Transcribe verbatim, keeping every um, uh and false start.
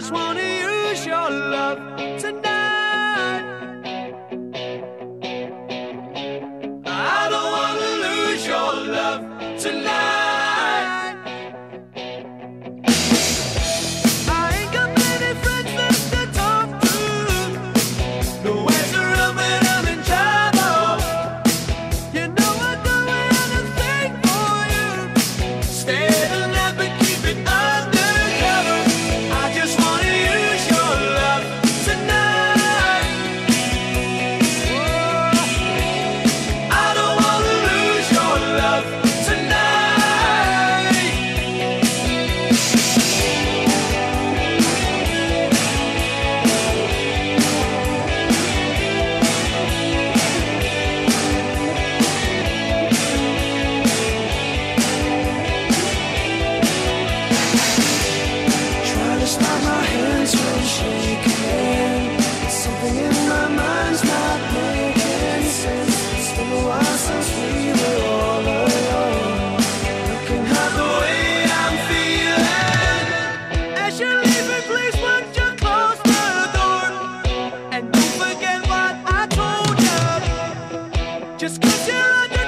just wanna use your love tonight. I don't wanna lose your love tonight. I ain't got many friends left to talk to. Nowhere to run when I'm in trouble. You know I'd do anything for you. Stay the night but keep it undercover. I just wanna use your love tonight. Oh, I don't wanna lose your love tonight. Trying to stop my hands from shaking. Something in my mind's not making sense. It's been a while since we were all alone. Looking at the way I'm feeling. As you're leaving, please would you close the door? And don't forget what I told you. Just 'cause you're on your